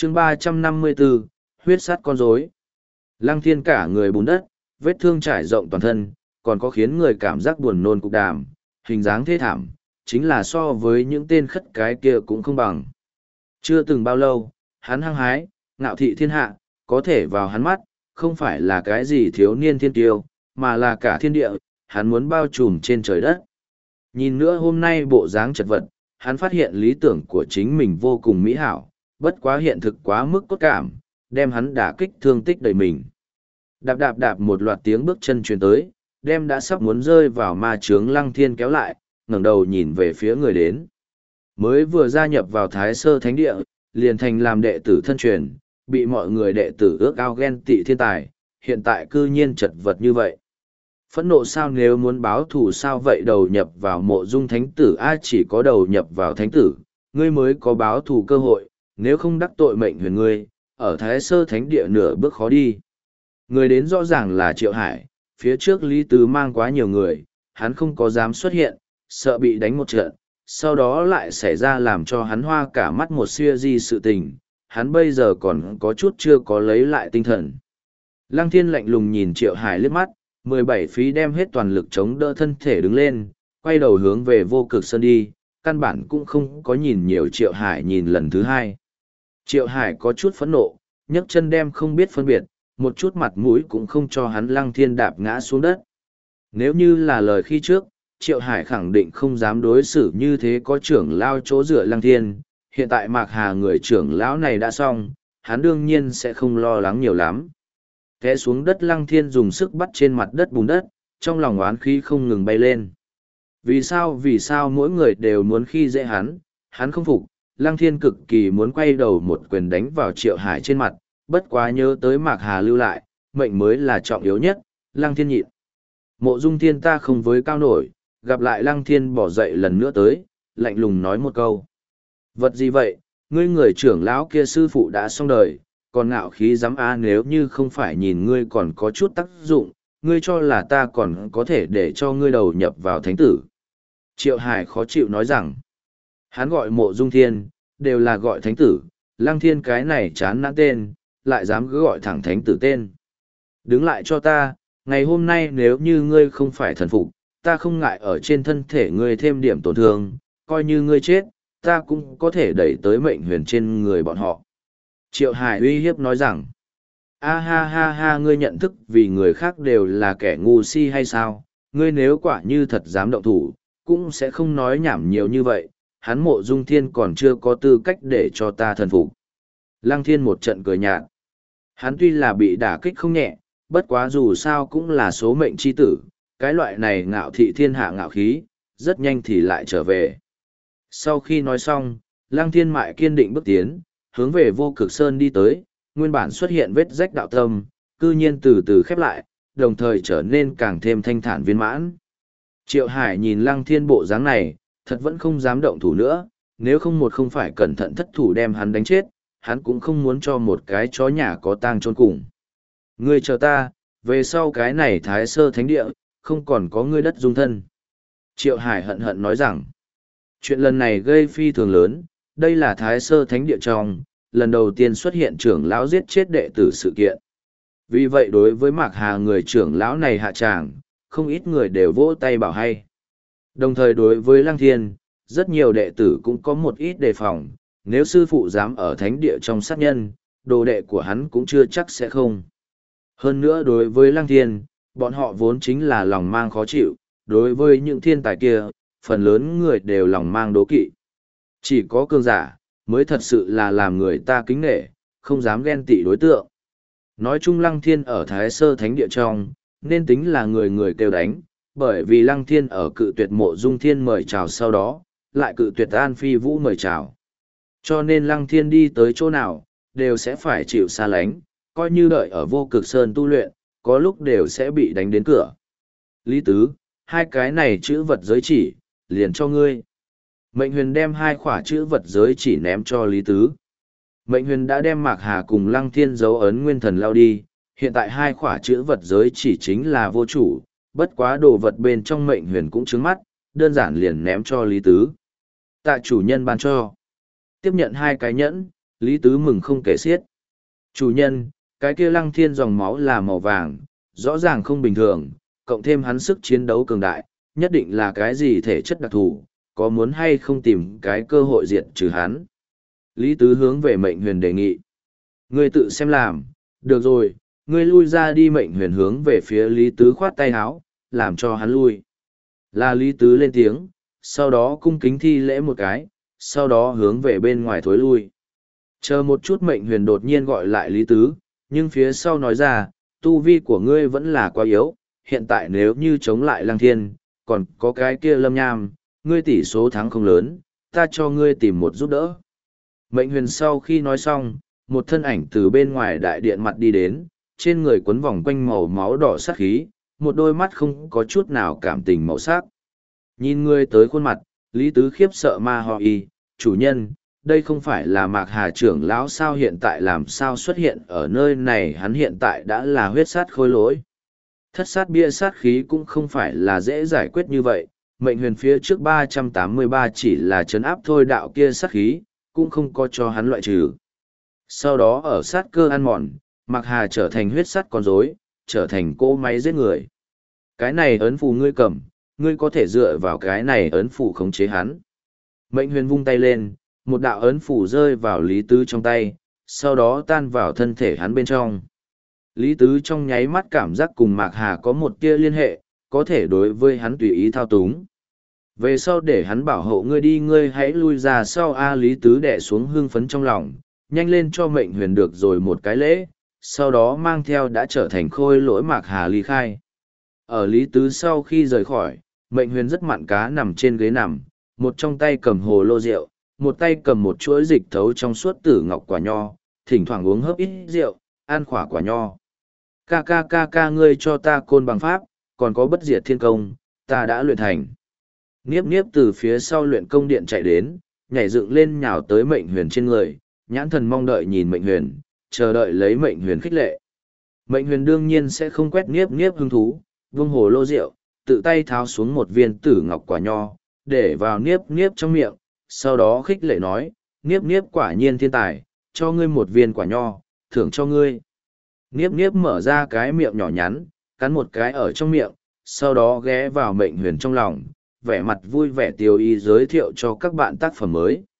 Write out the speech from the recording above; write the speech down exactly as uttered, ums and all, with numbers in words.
chương ba trăm năm mươi bốn, huyết sắt con rối. Lăng Thiên cả người bùn đất, vết thương trải rộng toàn thân, còn có khiến người cảm giác buồn nôn cục đàm, hình dáng thê thảm, chính là so với những tên khất cái kia cũng không bằng. Chưa từng bao lâu, hắn hăng hái, ngạo thị thiên hạ, có thể vào hắn mắt, không phải là cái gì thiếu niên thiên tiêu, mà là cả thiên địa, hắn muốn bao trùm trên trời đất. Nhìn nữa hôm nay bộ dáng chật vật, hắn phát hiện lý tưởng của chính mình vô cùng mỹ hảo, bất quá hiện thực quá mức cốt cảm, đem hắn đả kích thương tích đầy mình. Đạp đạp đạp một loạt tiếng bước chân truyền tới, đem đã sắp muốn rơi vào ma chướng Lăng Thiên kéo lại, ngẩng đầu nhìn về phía người đến. Mới vừa gia nhập vào Thái Sơ Thánh Địa, liền thành làm đệ tử thân truyền, bị mọi người đệ tử ước ao ghen tị thiên tài, hiện tại cư nhiên chật vật như vậy. Phẫn nộ sao, nếu muốn báo thù sao vậy, đầu nhập vào mộ dung thánh tử a, chỉ có đầu nhập vào thánh tử, ngươi mới có báo thù cơ hội, nếu không đắc tội mệnh huyền ngươi, ở Thái Sơ Thánh Địa nửa bước khó đi. Người đến rõ ràng là Triệu Hải, phía trước Lý Tứ mang quá nhiều người, hắn không có dám xuất hiện, sợ bị đánh một trận, sau đó lại xảy ra làm cho hắn hoa cả mắt một siêu di sự tình, hắn bây giờ còn có chút chưa có lấy lại tinh thần. Lăng Thiên lạnh lùng nhìn Triệu Hải liếc mắt, mười bảy phí đem hết toàn lực chống đỡ thân thể đứng lên, quay đầu hướng về Vô Cực Sơn đi, căn bản cũng không có nhìn nhiều Triệu Hải nhìn lần thứ hai. Triệu Hải có chút phẫn nộ, nhấc chân đem không biết phân biệt, một chút mặt mũi cũng không cho hắn. Lăng Thiên đạp ngã xuống đất. Nếu như là lời khi trước, Triệu Hải khẳng định không dám đối xử như thế có trưởng lao chỗ dựa Lăng Thiên, hiện tại Mạc Hà người trưởng lão này đã xong, hắn đương nhiên sẽ không lo lắng nhiều lắm. Té xuống đất Lăng Thiên dùng sức bắt trên mặt đất bùn đất, trong lòng oán khí không ngừng bay lên. Vì sao vì sao mỗi người đều muốn khi dễ hắn, hắn không phục. Lăng Thiên cực kỳ muốn quay đầu một quyền đánh vào Triệu Hải trên mặt, bất quá nhớ tới Mạc Hà lưu lại, mệnh mới là trọng yếu nhất, Lăng Thiên nhịn. Mộ Dung Thiên ta không với cao nổi, gặp lại Lăng Thiên bỏ dậy lần nữa tới, lạnh lùng nói một câu. Vật gì vậy, ngươi người trưởng lão kia sư phụ đã xong đời, còn ngạo khí dám a, nếu như không phải nhìn ngươi còn có chút tác dụng, ngươi cho là ta còn có thể để cho ngươi đầu nhập vào thánh tử. Triệu Hải khó chịu nói rằng, hắn gọi Mộ Dung Thiên, đều là gọi thánh tử, Lăng Thiên cái này chán nản tên, lại dám cứ gọi thẳng thánh tử tên. Đứng lại cho ta, ngày hôm nay nếu như ngươi không phải thần phục, ta không ngại ở trên thân thể ngươi thêm điểm tổn thương, coi như ngươi chết, ta cũng có thể đẩy tới mệnh huyền trên người bọn họ. Triệu Hải uy hiếp nói rằng, a ha ha ha, ngươi nhận thức vì người khác đều là kẻ ngu si hay sao, ngươi nếu quả như thật dám động thủ, cũng sẽ không nói nhảm nhiều như vậy, hắn Mộ Dung Thiên còn chưa có tư cách để cho ta thần phục. Lăng Thiên một trận cười nhạt, hắn tuy là bị đả kích không nhẹ, bất quá dù sao cũng là số mệnh chi tử, cái loại này ngạo thị thiên hạ ngạo khí, rất nhanh thì lại trở về. Sau khi nói xong, Lăng Thiên mại kiên định bước tiến, hướng về Vô Cực Sơn đi tới, nguyên bản xuất hiện vết rách đạo tâm, cư nhiên từ từ khép lại, đồng thời trở nên càng thêm thanh thản viên mãn. Triệu Hải nhìn Lăng Thiên bộ dáng này, thật vẫn không dám động thủ nữa, nếu không một không phải cẩn thận thất thủ đem hắn đánh chết, hắn cũng không muốn cho một cái chó nhà có tang chôn cùng. Ngươi chờ ta, về sau cái này Thái Sơ Thánh Địa, không còn có ngươi đất dung thân. Triệu Hải hận hận nói rằng, chuyện lần này gây phi thường lớn, đây là Thái Sơ Thánh Địa trong, lần đầu tiên xuất hiện trưởng lão giết chết đệ tử sự kiện. Vì vậy đối với Mạc Hà người trưởng lão này hạ tràng, không ít người đều vỗ tay bảo hay. Đồng thời đối với Lăng Thiên, rất nhiều đệ tử cũng có một ít đề phòng, nếu sư phụ dám ở thánh địa trong sát nhân, đồ đệ của hắn cũng chưa chắc sẽ không. Hơn nữa đối với Lăng Thiên, bọn họ vốn chính là lòng mang khó chịu, đối với những thiên tài kia, phần lớn người đều lòng mang đố kỵ. Chỉ có cường giả, mới thật sự là làm người ta kính nể, không dám ghen tị đối tượng. Nói chung Lăng Thiên ở Thái Sơ Thánh Địa trong, nên tính là người người kêu đánh, bởi vì Lăng Thiên ở cự tuyệt Mộ Dung Thiên mời chào sau đó, lại cự tuyệt An Phi Vũ mời chào. Cho nên Lăng Thiên đi tới chỗ nào, đều sẽ phải chịu xa lánh, coi như đợi ở Vô Cực Sơn tu luyện, có lúc đều sẽ bị đánh đến cửa. Lý Tứ, hai cái này chữ vật giới chỉ, liền cho ngươi. Mệnh Huyền đem hai khỏa chữ vật giới chỉ ném cho Lý Tứ. Mệnh Huyền đã đem Mạc Hà cùng Lăng Thiên dấu ấn nguyên thần lao đi, hiện tại hai khỏa chữ vật giới chỉ chính là vô chủ, bất quá đồ vật bên trong Mệnh Huyền cũng trứng mắt, đơn giản liền ném cho Lý Tứ. Tạ chủ nhân ban cho. Tiếp nhận hai cái nhẫn, Lý Tứ mừng không kể xiết. Chủ nhân, cái kia Lăng Thiên dòng máu là màu vàng, rõ ràng không bình thường, cộng thêm hắn sức chiến đấu cường đại, nhất định là cái gì thể chất đặc thù, có muốn hay không tìm cái cơ hội diệt trừ hắn. Lý Tứ hướng về Mệnh Huyền đề nghị. Ngươi tự xem làm, được rồi, ngươi lui ra đi. Mệnh Huyền hướng về phía Lý Tứ khoát tay háo, làm cho hắn lui. Là Lý Tứ lên tiếng, sau đó cung kính thi lễ một cái, sau đó hướng về bên ngoài thối lui. Chờ một chút. Mệnh Huyền đột nhiên gọi lại Lý Tứ, nhưng phía sau nói ra, tu vi của ngươi vẫn là quá yếu, hiện tại nếu như chống lại Lăng Thiên, còn có cái kia Lâm Nham, ngươi tỷ số thắng không lớn, ta cho ngươi tìm một giúp đỡ. Mệnh Huyền sau khi nói xong, một thân ảnh từ bên ngoài đại điện mặt đi đến, trên người quấn vòng quanh màu máu đỏ sát khí, một đôi mắt không có chút nào cảm tình màu sắc. Nhìn ngươi tới khuôn mặt, Lý Tứ khiếp sợ ma ho y, chủ nhân, đây không phải là Mạc Hà trưởng lão sao, hiện tại làm sao xuất hiện ở nơi này, hắn hiện tại đã là huyết sát khôi lỗi. Thất sát bia sát khí cũng không phải là dễ giải quyết như vậy, Mệnh Huyền phía trước ba trăm tám mươi ba chỉ là trấn áp thôi, đạo kia sát khí, cũng không có cho hắn loại trừ. Sau đó ở sát cơ ăn mòn, Mạc Hà trở thành huyết sắt con rối, trở thành cỗ máy giết người. Cái này ấn phù ngươi cầm, ngươi có thể dựa vào cái này ấn phù khống chế hắn. Mệnh Huyền vung tay lên, một đạo ấn phù rơi vào Lý Tứ trong tay, sau đó tan vào thân thể hắn bên trong. Lý Tứ trong nháy mắt cảm giác cùng Mạc Hà có một tia liên hệ, có thể đối với hắn tùy ý thao túng. Về sau để hắn bảo hộ ngươi đi, ngươi hãy lui ra sau. A Lý Tứ đè xuống hưng phấn trong lòng, nhanh lên cho Mệnh Huyền được rồi một cái lễ, sau đó mang theo đã trở thành khôi lỗi Mạc Hà ly khai. Ở Lý Tứ sau khi rời khỏi, Mệnh Huyền rất mặn cá nằm trên ghế nằm, một trong tay cầm hồ lô rượu, một tay cầm một chuỗi dịch thấu trong suốt tử ngọc quả nho, thỉnh thoảng uống hớp ít rượu, ăn khỏa quả nho. Ca ca ca ca, ngươi cho ta côn bằng pháp, còn có bất diệt thiên công, ta đã luyện thành. Niếp niếp từ phía sau luyện công điện chạy đến, nhảy dựng lên nhào tới Mệnh Huyền trên người, nhãn thần mong đợi nhìn Mệnh Huyền, chờ đợi lấy Mệnh Huyền khích lệ. Mệnh Huyền đương nhiên sẽ không quét niếp niếp hứng thú, vung hồ lô rượu, tự tay tháo xuống một viên tử ngọc quả nho, để vào niếp niếp trong miệng, sau đó khích lệ nói, niếp niếp quả nhiên thiên tài, cho ngươi một viên quả nho, thưởng cho ngươi. Niếp niếp mở ra cái miệng nhỏ nhắn, cắn một cái ở trong miệng, sau đó ghé vào Mệnh Huyền trong lòng, vẻ mặt vui vẻ tiêu y giới thiệu cho các bạn tác phẩm mới.